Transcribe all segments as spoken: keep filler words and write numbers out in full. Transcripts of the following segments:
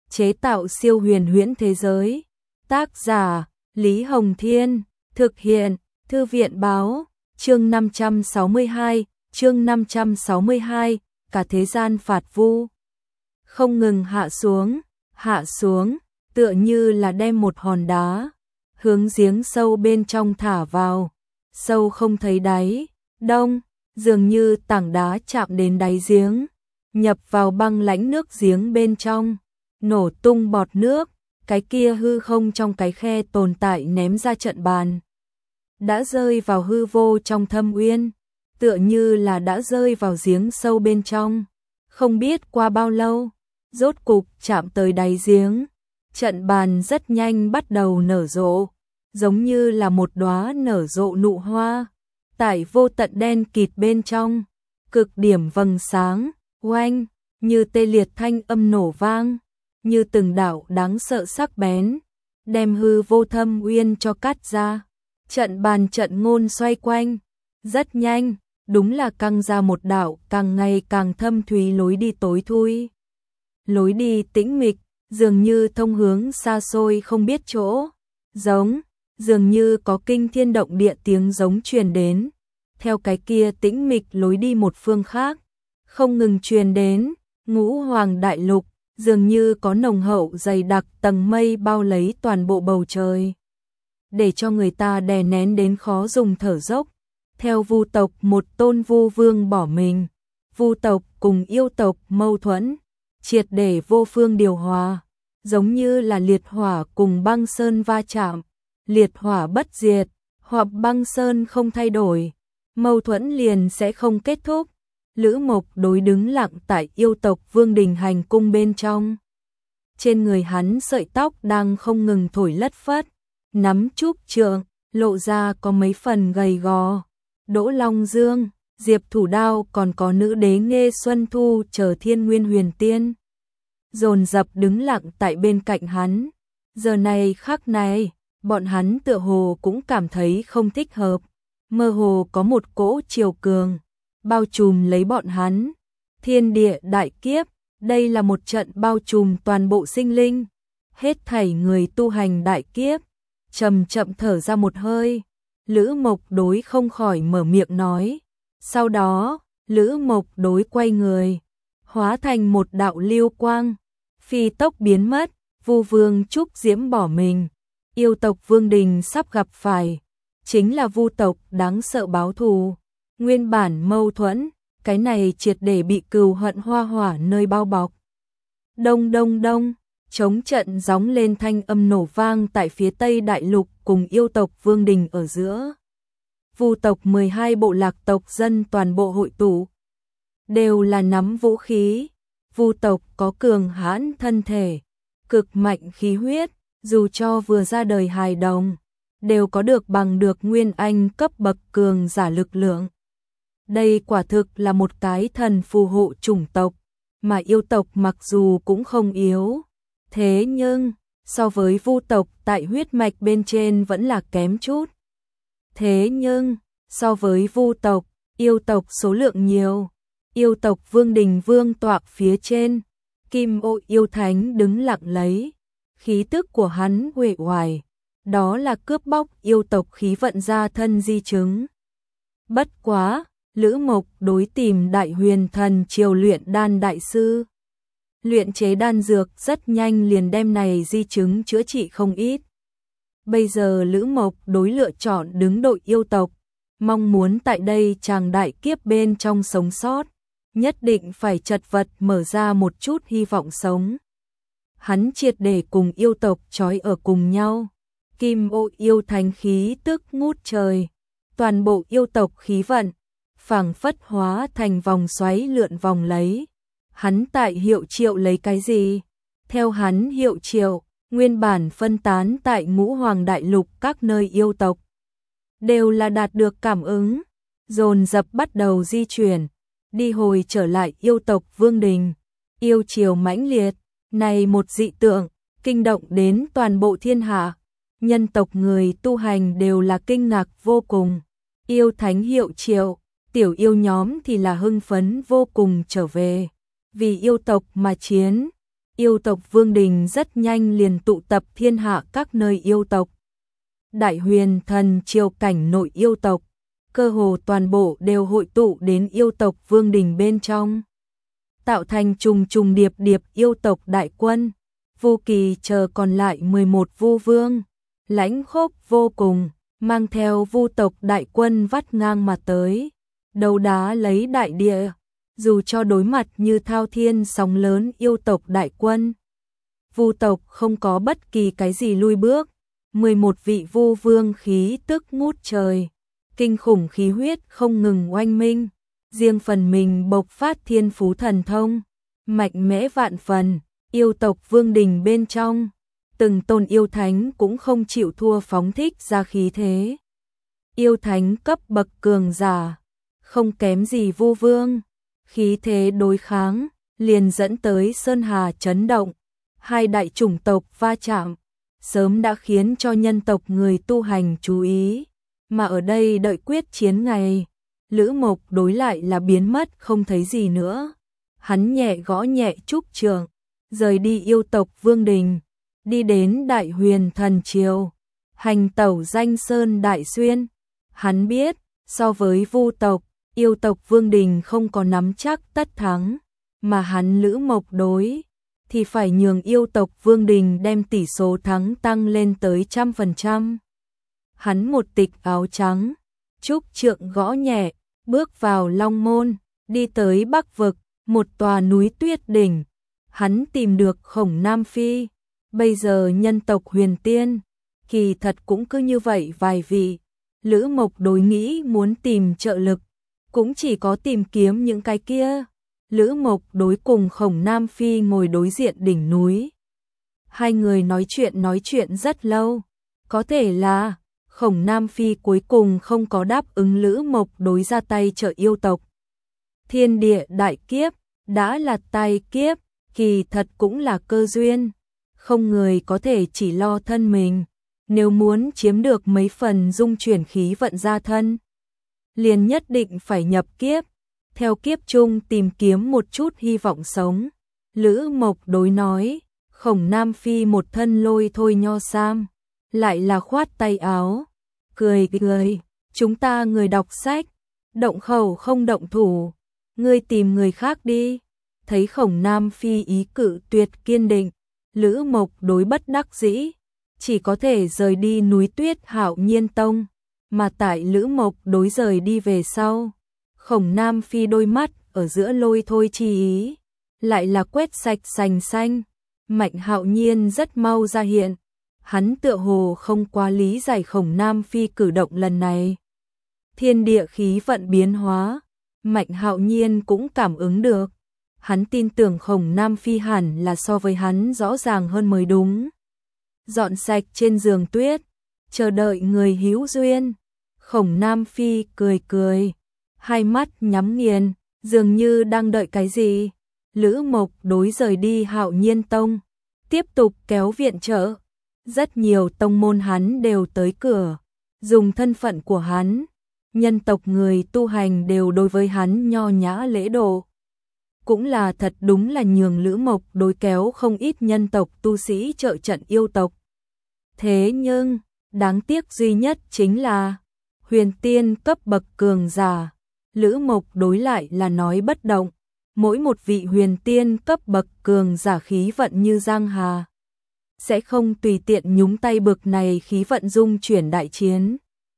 chế tạo siêu huyền huyễn thế giới. Tác giả Lý Hồng Thiên, thực hiện Thư viện Báo. Chương năm trăm sáu mươi hai, chương năm trăm sáu mươi hai, cả thế gian phạt vu. Không ngừng hạ xuống, hạ xuống, tựa như là đem một hòn đá hướng giếng sâu bên trong thả vào. Sâu không thấy đáy, đông, dường như tảng đá chạm đến đáy giếng, nhập vào băng lãnh nước giếng bên trong, nổ tung bọt nước, cái kia hư không trong cái khe tồn tại ném ra trận bàn. Đã rơi vào hư vô trong thâm uyên, tựa như là đã rơi vào giếng sâu bên trong. Không biết qua bao lâu, rốt cục chạm tới đáy giếng, trận bàn rất nhanh bắt đầu nở rộ, giống như là một đóa nở rộ nụ hoa, tại vô tận đen kịt bên trong, cực điểm vầng sáng, oanh, như tê liệt thanh âm nổ vang, như từng đạo đáng sợ sắc bén, đem hư vô thâm uyên cho cắt ra. Trận bàn trận ngôn xoay quanh, rất nhanh, đúng là căng ra một đạo càng ngày càng thâm thúy lối đi tối thui. Lối đi tĩnh mịch, dường như thông hướng xa xôi không biết chỗ, giống, dường như có kinh thiên động địa tiếng giống truyền đến. Theo cái kia tĩnh mịch lối đi một phương khác, không ngừng truyền đến, ngũ hoàng đại lục, dường như có nồng hậu dày đặc tầng mây bao lấy toàn bộ bầu trời, để cho người ta đè nén đến khó dùng thở dốc. Theo vu tộc một tôn vu vương bỏ mình, vu tộc cùng yêu tộc mâu thuẫn, triệt để vô phương điều hòa, giống như là liệt hỏa cùng băng sơn va chạm, liệt hỏa bất diệt, hoặc băng sơn không thay đổi, mâu thuẫn liền sẽ không kết thúc. Lữ Mộc đối đứng lặng tại yêu tộc vương đình hành cung bên trong. Trên người hắn sợi tóc đang không ngừng thổi lất phất, nắm trúc trượng, lộ ra có mấy phần gầy gò. Đỗ Long Dương, Diệp Thủ Đao còn có nữ đế Nghê Xuân Thu chờ Thiên Nguyên Huyền Tiên, dồn dập đứng lặng tại bên cạnh hắn. Giờ này khắc này, bọn hắn tựa hồ cũng cảm thấy không thích hợp, mơ hồ có một cỗ triều cường bao trùm lấy bọn hắn. Thiên địa đại kiếp, đây là một trận bao trùm toàn bộ sinh linh, hết thảy người tu hành đại kiếp. Chậm chậm thở ra một hơi, Lữ Mộc đối không khỏi mở miệng nói. Sau đó, Lữ Mộc đối quay người, hóa thành một đạo lưu quang, phi tốc biến mất. Vu Vương Trúc Diễm bỏ mình, yêu tộc Vương Đình sắp gặp phải, chính là vu tộc đáng sợ báo thù. Nguyên bản mâu thuẫn, cái này triệt để bị cừu hận hoa hỏa nơi bao bọc. Đông đông đông, chống trận gióng lên thanh âm nổ vang tại phía Tây Đại Lục cùng yêu tộc Vương Đình ở giữa. Vu tộc mười hai bộ lạc tộc dân toàn bộ hội tụ, đều là nắm vũ khí. Vu tộc có cường hãn thân thể, cực mạnh khí huyết, dù cho vừa ra đời hài đồng, đều có được bằng được nguyên anh cấp bậc cường giả lực lượng. Đây quả thực là một cái thần phù hộ chủng tộc, mà yêu tộc mặc dù cũng không yếu, thế nhưng so với vu tộc tại huyết mạch bên trên vẫn là kém chút. Thế nhưng so với vu tộc, yêu tộc số lượng nhiều. Yêu tộc Vương Đình vương tọa phía trên, Kim Ô yêu thánh đứng lặng lấy, khí tức của hắn uể oải, đó là cướp bóc yêu tộc khí vận ra thân di chứng. Bất quá, Lữ Mộc đối tìm Đại Huyền Thần Triều luyện đan đại sư, luyện chế đan dược rất nhanh liền đem này di chứng chữa trị không ít. Bây giờ Lữ Mộc đối lựa chọn đứng đội yêu tộc, mong muốn tại đây chàng đại kiếp bên trong sống sót, nhất định phải chật vật mở ra một chút hy vọng sống. Hắn triệt để cùng yêu tộc trói ở cùng nhau. Kim Ô yêu thánh khí tức ngút trời, toàn bộ yêu tộc khí vận phảng phất hóa thành vòng xoáy lượn vòng lấy. Hắn tại hiệu triệu lấy cái gì? Theo hắn hiệu triệu, nguyên bản phân tán tại ngũ hoàng đại lục các nơi yêu tộc, đều là đạt được cảm ứng, dồn dập bắt đầu di chuyển, đi hồi trở lại yêu tộc Vương Đình. Yêu triều mãnh liệt, này một dị tượng, kinh động đến toàn bộ thiên hạ. Nhân tộc người tu hành đều là kinh ngạc vô cùng. Yêu thánh hiệu triệu, tiểu yêu nhóm thì là hưng phấn vô cùng trở về, vì yêu tộc mà chiến. Yêu tộc Vương Đình rất nhanh liền tụ tập thiên hạ các nơi yêu tộc. Đại Huyền Thần Triều cảnh nội yêu tộc, cơ hồ toàn bộ đều hội tụ đến yêu tộc Vương Đình bên trong, tạo thành trùng trùng điệp điệp yêu tộc đại quân. Vu Kỳ chờ còn lại mười một vu vương, lãnh khốc vô cùng, mang theo vu tộc đại quân vắt ngang mà tới, đấu đá lấy đại địa, dù cho đối mặt như thao thiên sóng lớn yêu tộc đại quân. Vu tộc không có bất kỳ cái gì lui bước, mười một vị vu vương khí tức ngút trời, kinh khủng khí huyết không ngừng oanh minh, riêng phần mình bộc phát thiên phú thần thông, mạnh mẽ vạn phần. Yêu tộc Vương Đình bên trong, từng tôn yêu thánh cũng không chịu thua phóng thích ra khí thế. Yêu thánh cấp bậc cường giả, không kém gì vu vương, khí thế đối kháng, liền dẫn tới sơn hà chấn động, hai đại chủng tộc va chạm, sớm đã khiến cho nhân tộc người tu hành chú ý, mà ở đây đợi quyết chiến ngày, Lữ Mộc đối lại là biến mất không thấy gì nữa. Hắn nhẹ gõ nhẹ trúc trường, rời đi yêu tộc Vương Đình, đi đến Đại Huyền Thần Triều, hành tẩu danh sơn đại xuyên. Hắn biết, so với vu tộc, yêu tộc Vương Đình không có nắm chắc tất thắng, mà hắn Lữ Mộc đối, thì phải nhường yêu tộc Vương Đình đem tỷ số thắng tăng lên tới trăm phần trăm. Hắn một tịch áo trắng, trúc trượng gõ nhẹ, bước vào Long Môn, đi tới Bắc Vực, một tòa núi tuyết đỉnh. Hắn tìm được Khổng Nam Phi, bây giờ nhân tộc huyền tiên, kỳ thật cũng cứ như vậy vài vị. Lữ Mộc đối nghĩ muốn tìm trợ lực, cũng chỉ có tìm kiếm những cái kia. Lữ Mộc đối cùng Khổng Nam Phi ngồi đối diện đỉnh núi. Hai người nói chuyện nói chuyện rất lâu, có thể là Khổng Nam Phi cuối cùng không có đáp ứng Lữ Mộc đối ra tay trợ yêu tộc. Thiên địa đại kiếp, đã là tai kiếp, kỳ thật cũng là cơ duyên, không người có thể chỉ lo thân mình, nếu muốn chiếm được mấy phần dung chuyển khí vận ra thân, liền nhất định phải nhập kiếp, theo kiếp chung tìm kiếm một chút hy vọng sống. Lữ Mộc đối nói, Khổng Nam Phi một thân lôi thôi nho sam, lại là khoát tay áo, cười cười, chúng ta người đọc sách, động khẩu không động thủ, ngươi tìm người khác đi. Thấy Khổng Nam Phi ý cự tuyệt kiên định, Lữ Mộc đối bất đắc dĩ, chỉ có thể rời đi núi tuyết Hạo Nhiên Tông, mà tại Lữ Mộc đối rời đi về sau, Khổng Nam Phi đôi mắt ở giữa lôi thôi chi ý, lại là quét sạch sành xanh. Mạnh Hạo Nhiên rất mau ra hiện, hắn tựa hồ không quá lý giải Khổng Nam Phi cử động lần này. Thiên địa khí vận biến hóa, Mạnh Hạo Nhiên cũng cảm ứng được. Hắn tin tưởng Khổng Nam Phi hẳn là so với hắn rõ ràng hơn mới đúng. Dọn sạch trên giường tuyết, chờ đợi người hữu duyên. Khổng Nam Phi cười cười, hai mắt nhắm nghiền, dường như đang đợi cái gì. Lữ Mộc đối rời đi Hạo Nhiên Tông, tiếp tục kéo viện trợ. Rất nhiều tông môn hắn đều tới cửa, dùng thân phận của hắn, nhân tộc người tu hành đều đối với hắn nho nhã lễ độ. Cũng là thật đúng là nhường Lữ Mộc đối kéo không ít nhân tộc tu sĩ trợ trận yêu tộc. Thế nhưng, đáng tiếc duy nhất chính là huyền tiên cấp bậc cường giả. Lữ Mộc đối lại là nói bất động, mỗi một vị huyền tiên cấp bậc cường giả khí vận như giang hà, sẽ không tùy tiện nhúng tay bực này khí vận dung chuyển đại chiến.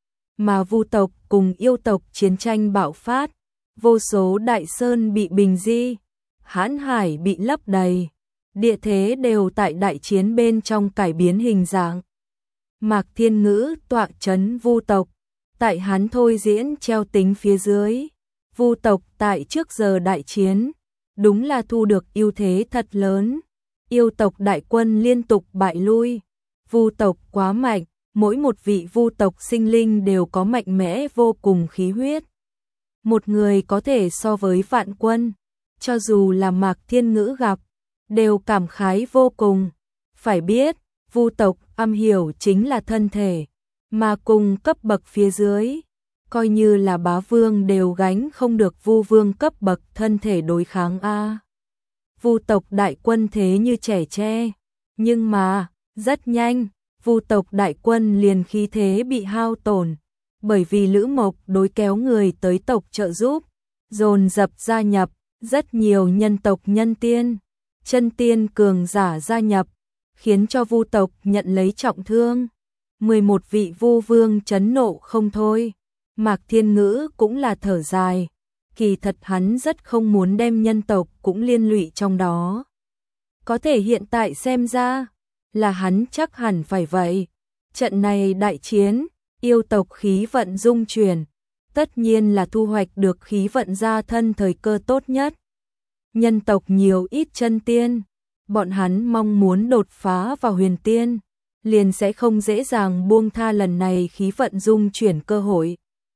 Mà vu tộc cùng yêu tộc chiến tranh bạo phát, vô số đại sơn bị bình di, hãn hải bị lấp đầy, địa thế đều tại đại chiến bên trong cải biến hình dạng. Mạc Thiên Ngữ tọa chấn vu tộc, tại hắn thôi diễn treo tính phía dưới, vu tộc tại trước giờ đại chiến, đúng là thu được ưu thế thật lớn. Yêu tộc đại quân liên tục bại lui, vu tộc quá mạnh, mỗi một vị vu tộc sinh linh đều có mạnh mẽ vô cùng khí huyết. Một người có thể so với vạn quân, cho dù là Mạc Thiên Ngữ gặp, đều cảm khái vô cùng. Phải biết, vu tộc am hiểu chính là thân thể, mà cùng cấp bậc phía dưới, coi như là bá vương đều gánh không được vu vương cấp bậc thân thể đối kháng a. Vu tộc đại quân thế như trẻ tre, nhưng mà, rất nhanh, Vu tộc đại quân liền khí thế bị hao tổn, bởi vì Lữ Mộc đối kéo người tới tộc trợ giúp, dồn dập gia nhập, rất nhiều nhân tộc nhân tiên, chân tiên cường giả gia nhập, khiến cho Vu tộc nhận lấy trọng thương. mười một vị Vu vương chấn nộ không thôi. Mạc Thiên Ngữ cũng là thở dài, kỳ thật hắn rất không muốn đem nhân tộc cũng liên lụy trong đó. Có thể hiện tại xem ra, là hắn chắc hẳn phải vậy. Trận này đại chiến, yêu tộc khí vận dung chuyển, tất nhiên là thu hoạch được khí vận gia thân thời cơ tốt nhất. Nhân tộc nhiều ít chân tiên, bọn hắn mong muốn đột phá vào huyền tiên, liền sẽ không dễ dàng buông tha lần này khí vận dung chuyển cơ hội.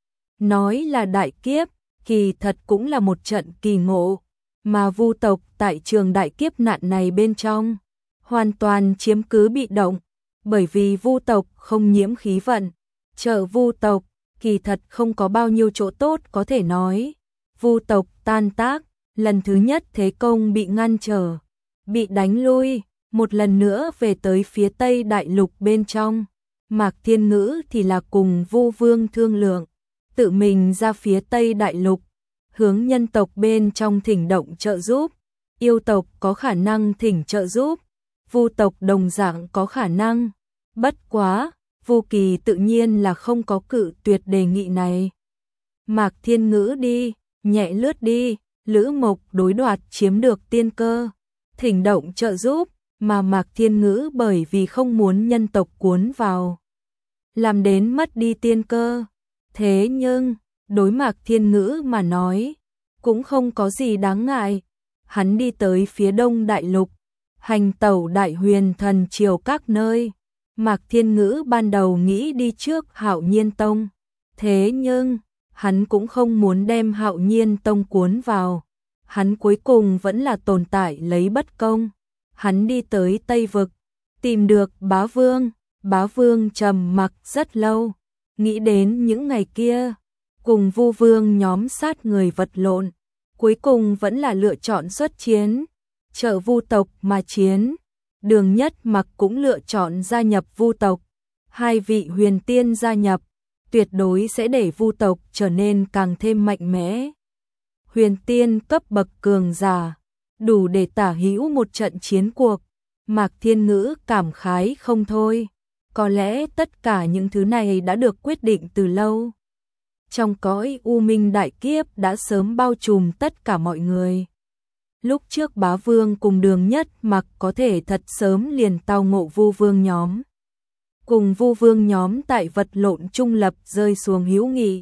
Nói là đại kiếp, kỳ thật cũng là một trận kỳ ngộ, mà Vu tộc tại trường đại kiếp nạn này bên trong, hoàn toàn chiếm cứ bị động, bởi vì Vu tộc không nhiễm khí vận, trợ Vu tộc, kỳ thật không có bao nhiêu chỗ tốt có thể nói. Vu tộc tan tác, lần thứ nhất thế công bị ngăn trở, bị đánh lui, một lần nữa về tới phía Tây Đại Lục bên trong. Mạc Thiên Ngữ thì là cùng Vu Vương thương lượng, tự mình ra phía Tây Đại Lục, hướng nhân tộc bên trong thỉnh động trợ giúp, yêu tộc có khả năng thỉnh trợ giúp, Vu tộc đồng dạng có khả năng. Bất quá, Vu Kỳ tự nhiên là không có cự tuyệt đề nghị này. Mạc Thiên Ngữ đi, nhẹ lướt đi, Lữ Mộc đối đoạt chiếm được tiên cơ, thỉnh động trợ giúp, mà Mạc Thiên Ngữ bởi vì không muốn nhân tộc cuốn vào, làm đến mất đi tiên cơ. Thế nhưng, đối Mạc Thiên Ngữ mà nói, cũng không có gì đáng ngại. Hắn đi tới phía Đông Đại Lục, hành tẩu Đại Huyền Thần Triều các nơi. Mạc Thiên Ngữ ban đầu nghĩ đi trước Hạo Nhiên Tông, thế nhưng, hắn cũng không muốn đem Hạo Nhiên Tông cuốn vào. Hắn cuối cùng vẫn là tồn tại lấy bất công. Hắn đi tới Tây Vực, tìm được Bá Vương. Bá Vương trầm mặc rất lâu, nghĩ đến những ngày kia, cùng Vu Vương nhóm sát người vật lộn, cuối cùng vẫn là lựa chọn xuất chiến, trợ Vu tộc mà chiến. Đường Nhất Mặc cũng lựa chọn gia nhập Vu tộc, hai vị huyền tiên gia nhập, tuyệt đối sẽ để Vu tộc trở nên càng thêm mạnh mẽ. Huyền tiên cấp bậc cường giả, đủ để tả hữu một trận chiến cuộc. Mạc Thiên Ngữ cảm khái không thôi, có lẽ tất cả những thứ này đã được quyết định từ lâu. Trong cõi u minh đại kiếp đã sớm bao trùm tất cả mọi người. Lúc trước Bá Vương cùng Đường Nhất Mặc có thể thật sớm liền tao ngộ Vu Vương nhóm. Cùng Vu Vương nhóm tại vật lộn trung lập rơi xuống hữu nghị.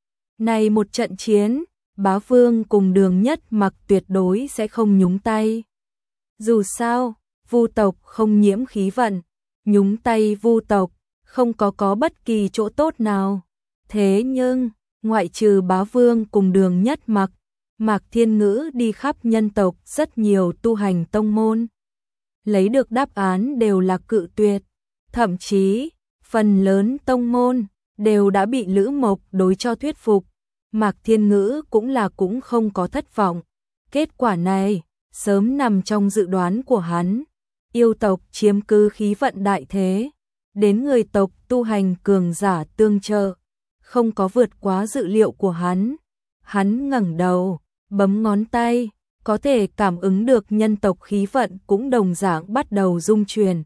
Này một trận chiến, Bá Vương cùng Đường Nhất Mặc tuyệt đối sẽ không nhúng tay. Dù sao, Vu tộc không nhiễm khí vận, nhúng tay Vu tộc không có có bất kỳ chỗ tốt nào. Thế nhưng, ngoại trừ Bá Vương cùng Đường Nhất Mặc, Mạc Thiên Ngữ đi khắp nhân tộc rất nhiều tu hành tông môn. Lấy được đáp án đều là cự tuyệt. Thậm chí, phần lớn tông môn đều đã bị Lữ Mộc đối cho thuyết phục. Mạc Thiên Ngữ cũng là cũng không có thất vọng. Kết quả này, sớm nằm trong dự đoán của hắn. Yêu tộc chiếm cứ khí vận đại thế, đến người tộc tu hành cường giả tương trợ, không có vượt quá dự liệu của hắn. Hắn ngẩng đầu, bấm ngón tay, có thể cảm ứng được nhân tộc khí vận cũng đồng dạng bắt đầu dung chuyển.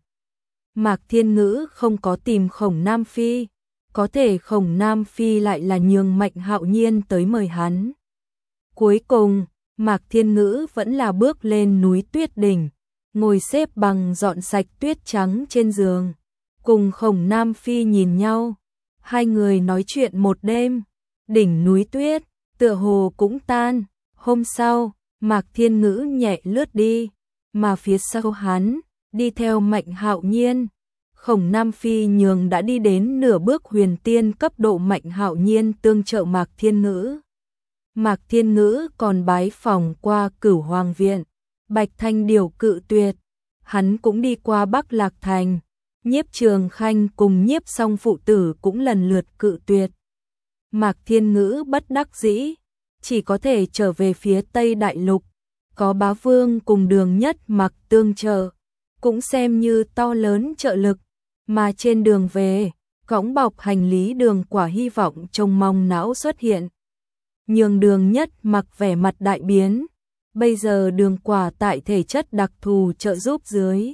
Mạc Thiên Ngữ không có tìm Khổng Nam Phi, có thể Khổng Nam Phi lại là nhường Mạnh Hạo Nhiên tới mời hắn. Cuối cùng, Mạc Thiên Ngữ vẫn là bước lên núi Tuyết Đỉnh, ngồi xếp bằng dọn sạch tuyết trắng trên giường, cùng Khổng Nam Phi nhìn nhau. Hai người nói chuyện một đêm, đỉnh núi tuyết, tựa hồ cũng tan. Hôm sau, Mạc Thiên Ngữ nhẹ lướt đi, mà phía sau hắn, đi theo Mạnh Hạo Nhiên. Khổng Nam Phi nhường đã đi đến nửa bước huyền tiên cấp độ Mạnh Hạo Nhiên tương trợ Mạc Thiên Ngữ. Mạc Thiên Ngữ còn bái phỏng qua Cửu Hoàng Viện, Bạch Thanh Điều cự tuyệt. Hắn cũng đi qua Bắc Lạc Thành, Nhiếp Trường Khanh cùng Nhiếp Song phụ tử cũng lần lượt cự tuyệt. Mạc Thiên Ngữ bất đắc dĩ, chỉ có thể trở về phía Tây Đại Lục. có bá vương cùng Đường Nhất Mặc tương trợ, cũng xem như to lớn trợ lực, mà trên đường về, cõng bọc hành lý Đường Quả hy vọng trông mong não xuất hiện. Nhưng Đường Nhất Mặc vẻ mặt đại biến, bây giờ Đường Quả tại thể chất đặc thù trợ giúp dưới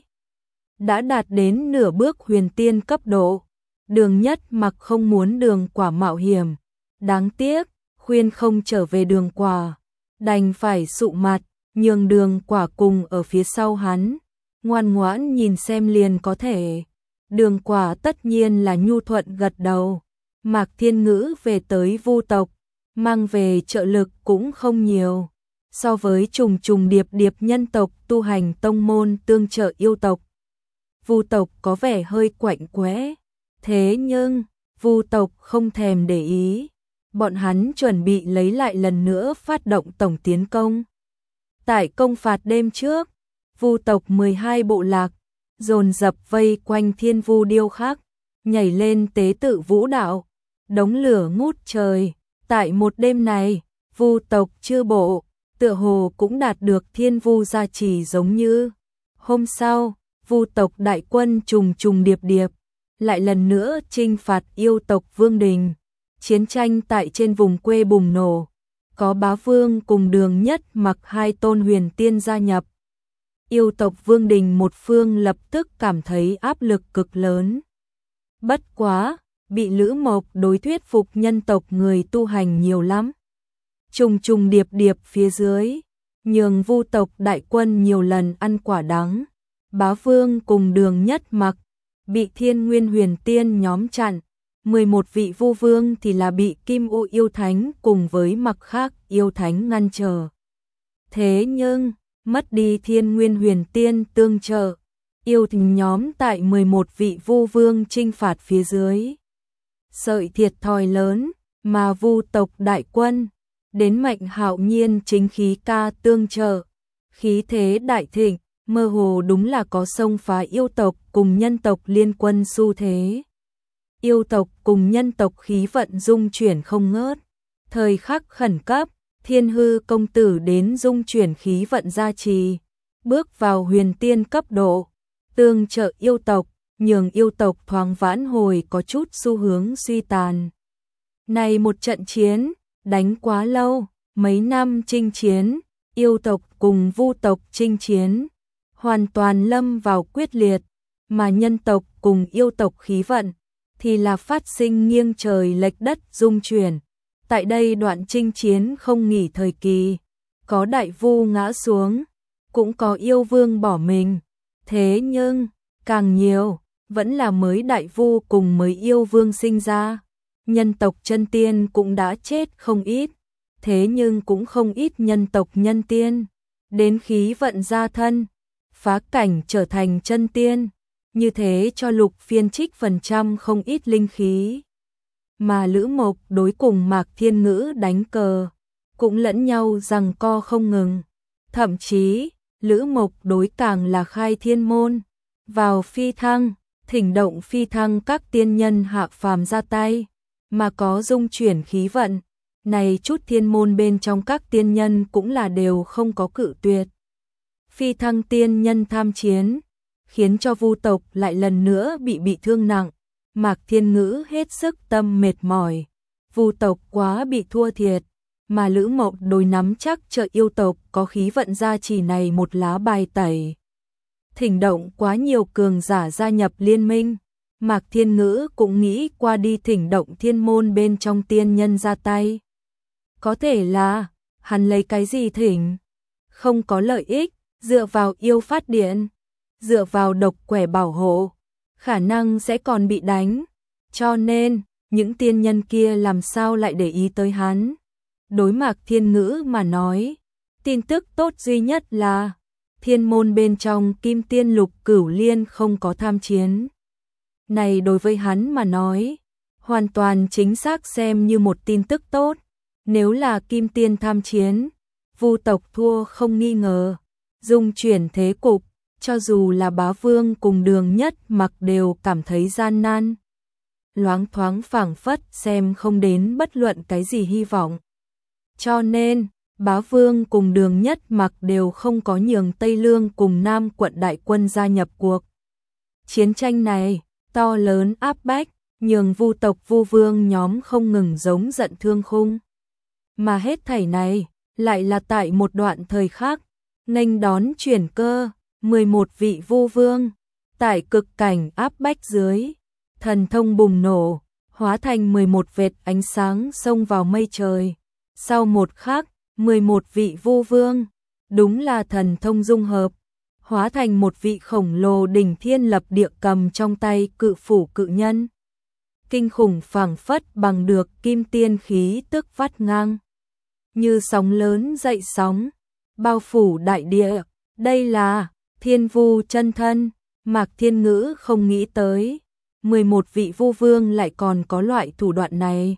đã đạt đến nửa bước huyền tiên cấp độ. Đường Nhất Mặc không muốn Đường Quả mạo hiểm, đáng tiếc, khuyên không trở về Đường Quả, đành phải sụ mặt, nhường Đường Quả cùng ở phía sau hắn, ngoan ngoãn nhìn xem liền có thể. Đường Quả tất nhiên là nhu thuận gật đầu. Mạc Thiên Ngữ về tới Vu tộc, mang về trợ lực cũng không nhiều, so với trùng trùng điệp điệp nhân tộc tu hành tông môn tương trợ yêu tộc, Vu tộc có vẻ hơi quạnh quẽ. Thế nhưng, Vu tộc không thèm để ý, bọn hắn chuẩn bị lấy lại lần nữa phát động tổng tiến công. Tại công phạt đêm trước, Vu tộc mười hai bộ lạc dồn dập vây quanh Thiên Vu điêu khắc, nhảy lên tế tự vũ đạo, đống lửa ngút trời. Tại một đêm này, Vu tộc chư bộ tựa hồ cũng đạt được Thiên Vu gia trì giống như. Hôm sau, Vu tộc đại quân trùng trùng điệp điệp lại lần nữa chinh phạt yêu tộc Vương Đình. Chiến tranh tại trên vùng quê bùng nổ, có bá vương cùng Đường Nhất Mặc hai tôn huyền tiên gia nhập. Yêu tộc Vương Đình một phương lập tức cảm thấy áp lực cực lớn. Bất quá, bị Lữ Mộc đối thuyết phục nhân tộc người tu hành nhiều lắm. Trùng trùng điệp điệp phía dưới, nhường Vu tộc đại quân nhiều lần ăn quả đắng. Bá vương cùng Đường Nhất Mặc bị Thiên Nguyên huyền tiên nhóm chặn, mười một vị Vu vương thì là bị Kim U yêu thánh cùng với mặc khác yêu thánh ngăn trở. Thế nhưng, mất đi Thiên Nguyên huyền tiên tương trợ, yêu thánh nhóm tại mười một vị Vu vương chinh phạt phía dưới sợi thiệt thòi lớn, mà Vu tộc đại quân đến Mạnh Hạo Nhiên chính khí ca tương trợ, khí thế đại thịnh, mơ hồ đúng là có xông phá yêu tộc cùng nhân tộc liên quân xu thế. Yêu tộc cùng nhân tộc khí vận dung chuyển không ngớt. Thời khắc khẩn cấp, Thiên Hư công tử đến dung chuyển khí vận gia trì, bước vào huyền tiên cấp độ, tương trợ yêu tộc, nhường yêu tộc thoáng vãn hồi có chút xu hướng suy tàn. Này một trận chiến, đánh quá lâu, mấy năm chinh chiến, yêu tộc cùng Vu tộc chinh chiến, hoàn toàn lâm vào quyết liệt, mà nhân tộc cùng yêu tộc khí vận thì là phát sinh nghiêng trời lệch đất dung chuyển. Tại đây đoạn chinh chiến không nghỉ thời kỳ, có đại vu ngã xuống, cũng có yêu vương bỏ mình. Thế nhưng, càng nhiều, vẫn là mới đại vu cùng mới yêu vương sinh ra. Nhân tộc chân tiên cũng đã chết không ít, thế nhưng cũng không ít nhân tộc nhân tiên đến khí vận gia thân, phá cảnh trở thành chân tiên, như thế cho Lục Phiên trích phần trăm không ít linh khí. Mà Lữ Mộc đối cùng Mạc Thiên Ngữ đánh cờ, cũng lẫn nhau giằng co không ngừng. Thậm chí, Lữ Mộc đối càng là khai thiên môn, vào phi thăng, thỉnh động phi thăng các tiên nhân hạ phàm ra tay, mà có dung chuyển khí vận. Này chút thiên môn bên trong các tiên nhân cũng là đều không có cự tuyệt. Phi thăng tiên nhân tham chiến, khiến cho Vu tộc lại lần nữa bị bị thương nặng. Mạc Thiên Ngữ hết sức tâm mệt mỏi, Vu tộc quá bị thua thiệt, mà Lữ Mộc đối nắm chắc trợ yêu tộc có khí vận gia trì này một lá bài tẩy. Thỉnh động quá nhiều cường giả gia nhập liên minh, Mạc Thiên Ngữ cũng nghĩ qua đi thỉnh động thiên môn bên trong tiên nhân ra tay. Có thể là, hắn lấy cái gì thỉnh? Không có lợi ích, dựa vào yêu phát điện, dựa vào độc quẻ bảo hộ, khả năng sẽ còn bị đánh. Cho nên, những tiên nhân kia làm sao lại để ý tới hắn? Đối Mạc Thiên Ngữ mà nói, tin tức tốt duy nhất là thiên môn bên trong Kim Tiên Lục Cửu Liên không có tham chiến. Này đối với hắn mà nói, hoàn toàn chính xác xem như một tin tức tốt. Nếu là Kim Tiên tham chiến, Vu tộc thua không nghi ngờ. Dung chuyển thế cục, cho dù là bá vương cùng Đường Nhất Mặc đều cảm thấy gian nan. Loáng thoáng phảng phất xem không đến bất luận cái gì hy vọng. Cho nên, Bá Vương cùng Đường Nhất Mặc đều không có nhường Tây Lương cùng Nam quận đại quân gia nhập cuộc. Chiến tranh này, to lớn áp bách, nhường Vu tộc Vu Vương nhóm không ngừng giống giận thương khung. Mà hết thảy này, lại là tại một đoạn thời khắc, nghênh đón chuyển cơ, mười một vị Vu Vương, tại cực cảnh áp bách dưới, thần thông bùng nổ, hóa thành mười một vệt ánh sáng xông vào mây trời. Sau một khắc, mười một vị Vu Vương, đúng là thần thông dung hợp, hóa thành một vị khổng lồ đỉnh thiên lập địa cầm trong tay cự phủ cự nhân. Kinh khủng phảng phất bằng được kim tiên khí tức vắt ngang. Như sóng lớn dậy sóng, bao phủ đại địa, đây là Thiên Vu chân thân. Mạc Thiên Ngữ không nghĩ tới, mười một vị Vu Vương lại còn có loại thủ đoạn này.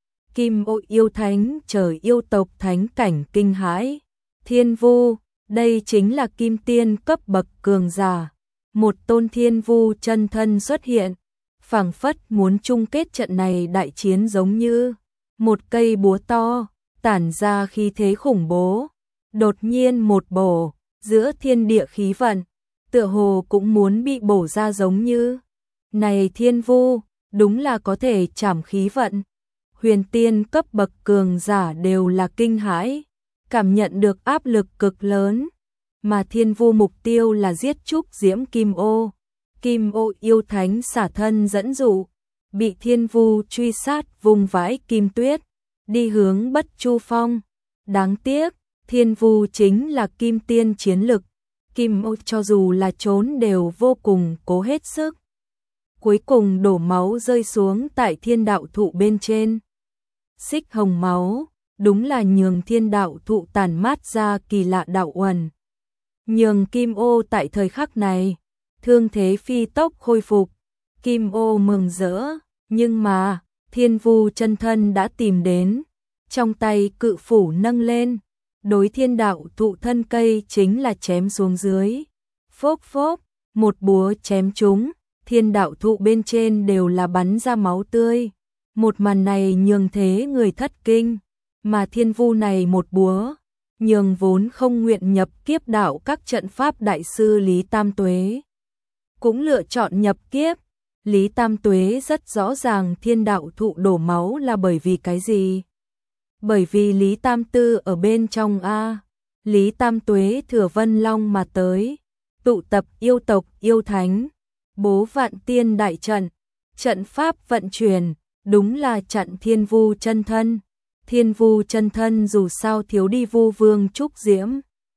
Kim Ô yêu thánh trời yêu tộc thánh cảnh kinh hãi. Thiên Vu, đây chính là kim tiên cấp bậc cường giả. Một tôn Thiên Vu chân thân xuất hiện, phảng phất muốn chung kết trận này đại chiến giống như một cây búa to, tản ra khí thế khủng bố. Đột nhiên một bổ, giữa thiên địa khí vận, tựa hồ cũng muốn bị bổ ra giống như. Này Thiên Vu, đúng là có thể trảm khí vận. Huyền tiên cấp bậc cường giả đều là kinh hãi, cảm nhận được áp lực cực lớn. Mà Thiên Vu mục tiêu là giết Trúc Diễm Kim Ô. Kim Ô yêu thánh xả thân dẫn dụ, bị Thiên Vu truy sát vùng vãi kim tuyết, đi hướng Bất Chu Phong. Đáng tiếc, Thiên Vu chính là kim tiên chiến lực, Kim Ô cho dù là trốn đều vô cùng cố hết sức. Cuối cùng đổ máu rơi xuống tại thiên đạo thụ bên trên. Xích hồng máu, đúng là nhường thiên đạo thụ tàn mát ra kỳ lạ đạo uẩn. Nhường Kim Ô tại thời khắc này, thương thế phi tốc khôi phục. Kim Ô mừng rỡ, nhưng mà, Thiên Vu chân thân đã tìm đến, trong tay cự phủ nâng lên, đối thiên đạo thụ thân cây chính là chém xuống dưới. Phốc phốc, một búa chém trúng, thiên đạo thụ bên trên đều là bắn ra máu tươi. Một màn này nhường thế người thất kinh, mà Thiên Vu này một búa, nhường vốn không nguyện nhập kiếp đạo các trận pháp đại sư Lý Tam Tuế. Cũng lựa chọn nhập kiếp. Lý Tam Tuế rất rõ ràng thiên đạo thụ đổ máu là bởi vì cái gì. Bởi vì Lý Tam Tư ở bên trong A. Lý Tam Tuế thừa Vân Long mà tới, tụ tập yêu tộc yêu thánh, bố vạn tiên đại trận, trận pháp vận chuyển, đúng là chặn Thiên Vu chân thân. Thiên Vu chân thân dù sao thiếu đi Vu Vương Trúc Diễm,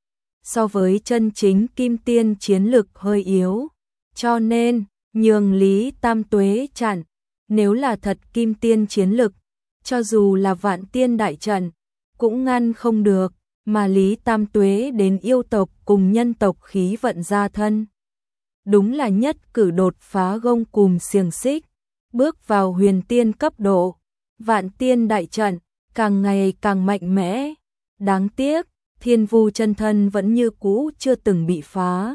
so với chân chính kim tiên chiến lực hơi yếu, cho nên nhường Lý Tam Tuế chặn. Nếu là thật kim tiên chiến lực, cho dù là vạn tiên đại trận, cũng ngăn không được, mà Lý Tam Tuế đến yêu tộc cùng nhân tộc khí vận ra thân. Đúng là nhất cử đột phá gông cùm xiềng xích, bước vào huyền tiên cấp độ, vạn tiên đại trận, càng ngày càng mạnh mẽ. Đáng tiếc, Thiên Vu chân thân vẫn như cũ chưa từng bị phá.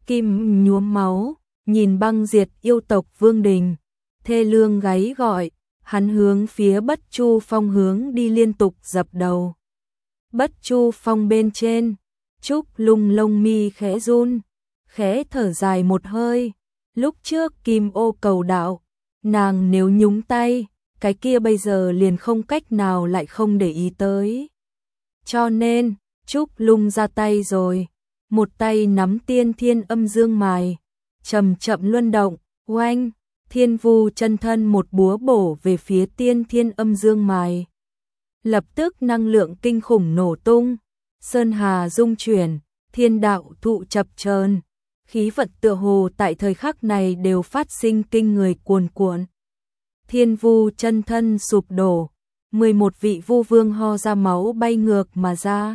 Kim nhuốm máu, nhìn băng diệt yêu tộc Vương Đình, thê lương gáy gọi, hắn hướng phía Bất Chu Phong hướng đi liên tục dập đầu. Bất Chu Phong bên trên, Trúc Lung lông mi khẽ run, khẽ thở dài một hơi. Lúc trước Kim Ô cầu đạo, nàng nếu nhúng tay, cái kia bây giờ liền không cách nào lại không để ý tới. Cho nên, Trúc Lung ra tay rồi, một tay nắm tiên thiên âm dương mài, chậm chậm luân động, oanh, Thiên Vu chân thân một búa bổ về phía tiên thiên âm dương mài. Lập tức năng lượng kinh khủng nổ tung, sơn hà rung chuyển, thiên đạo thụ chập chờn, khí vận tựa hồ tại thời khắc này đều phát sinh kinh người cuồn cuộn. Thiên Vu chân thân sụp đổ, mười một vị Vu Vương ho ra máu bay ngược mà ra.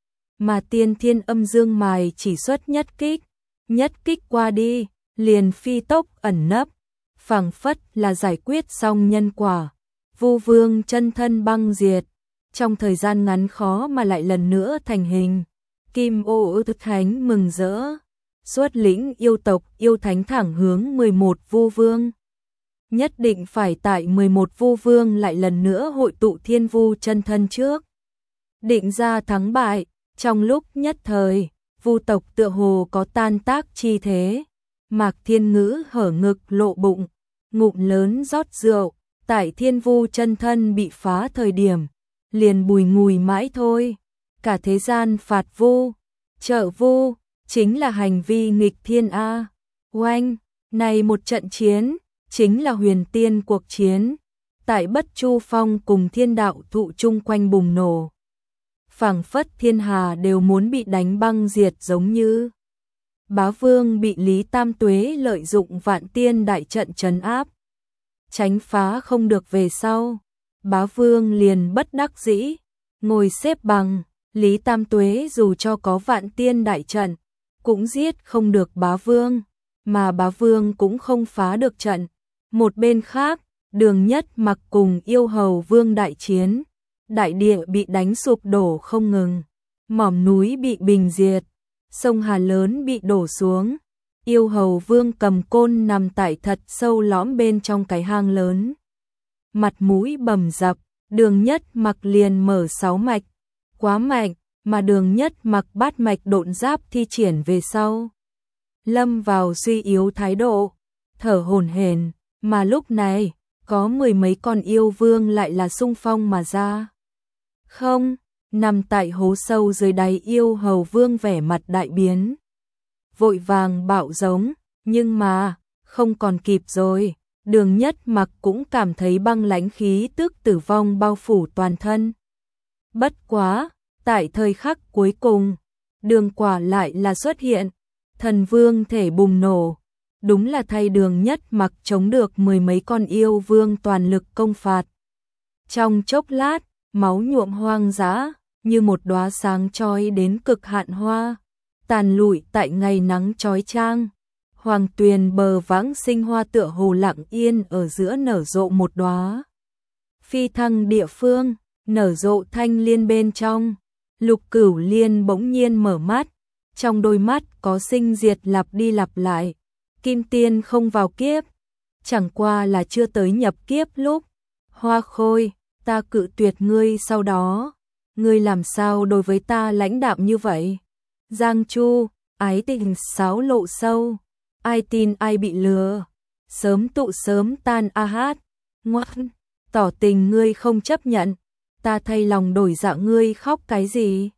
Mà tiên thiên âm dương mài chỉ xuất nhất kích, nhất kích qua đi, liền phi tốc ẩn nấp, phảng phất là giải quyết xong nhân quả. Vu Vương chân thân băng diệt, trong thời gian ngắn khó mà lại lần nữa thành hình. Kim Ô Thức Thánh mừng rỡ, xuất lĩnh yêu tộc yêu thánh thẳng hướng mười một Vu Vương. Nhất định phải tại mười một Vu Vương lại lần nữa hội tụ Thiên Vu chân thân trước. định ra thắng bại, trong lúc nhất thời, Vu tộc tựa hồ có tan tác chi thế. Mạc Thiên Ngữ hở ngực lộ bụng, ngụm lớn rót rượu, tại Thiên Vu chân thân bị phá thời điểm, liền bùi ngùi mãi thôi. Cả thế gian phạt Vu, trợ Vu, chính là hành vi nghịch thiên a. Oanh, này một trận chiến, chính là huyền tiên cuộc chiến. Tại Bất Chu Phong cùng thiên đạo thụ chung quanh bùng nổ. Phảng phất thiên hà đều muốn bị đánh băng diệt giống như. Bá Vương bị Lý Tam Tuế lợi dụng vạn tiên đại trận trấn áp. Tránh phá không được về sau. Bá Vương liền bất đắc dĩ, ngồi xếp bằng. Lý Tam Tuế dù cho có vạn tiên đại trận, cũng giết không được Bá Vương. Mà Bá Vương cũng không phá được trận. Một bên khác, Đường Nhất Mặc cùng Yêu Hầu Vương đại chiến. Đại địa bị đánh sụp đổ không ngừng. Mỏm núi bị bình diệt. Sông Hà lớn bị đổ xuống. Yêu Hầu Vương cầm côn nằm tại thật sâu lõm bên trong cái hang lớn. Mặt mũi bầm dập, Đường Nhất Mặc liền mở sáu mạch. Quá mạnh, mà Đường Nhất Mặc bát mạch độn giáp thi triển về sau. Lâm vào suy yếu thái độ, thở hổn hển, mà lúc này, có mười mấy con yêu vương lại là xung phong mà ra. Không, nằm tại hố sâu dưới đáy Yêu Hầu Vương vẻ mặt đại biến. Vội vàng bạo giống, nhưng mà, không còn kịp rồi. Đường Nhất Mặc cũng cảm thấy băng lãnh khí tức tử vong bao phủ toàn thân. Bất quá, tại thời khắc cuối cùng, Đường quả lại là xuất hiện. Thần vương thể bùng nổ. Đúng là thay Đường Nhất Mặc chống được mười mấy con yêu vương toàn lực công phạt. Trong chốc lát, máu nhuộm hoang dã, như một đóa sáng chói đến cực hạn hoa, tàn lụi tại ngày nắng chói chang. Hoàng tuyền bờ vãng sinh hoa tựa hồ lặng yên ở giữa nở rộ một đóa. Phi thăng địa phương, nở rộ thanh liên bên trong. Lục Cửu Liên bỗng nhiên mở mắt, trong đôi mắt có sinh diệt lặp đi lặp lại. Kim tiên không vào kiếp, chẳng qua là chưa tới nhập kiếp lúc. Hoa Khôi, ta cự tuyệt ngươi sau đó, ngươi làm sao đối với ta lãnh đạm như vậy? Giang Chu, ái tình sáo lộ sâu, ai tin ai bị lừa, sớm tụ sớm tan a hát, ngoan, tỏ tình ngươi không chấp nhận, ta thay lòng đổi dạ ngươi khóc cái gì?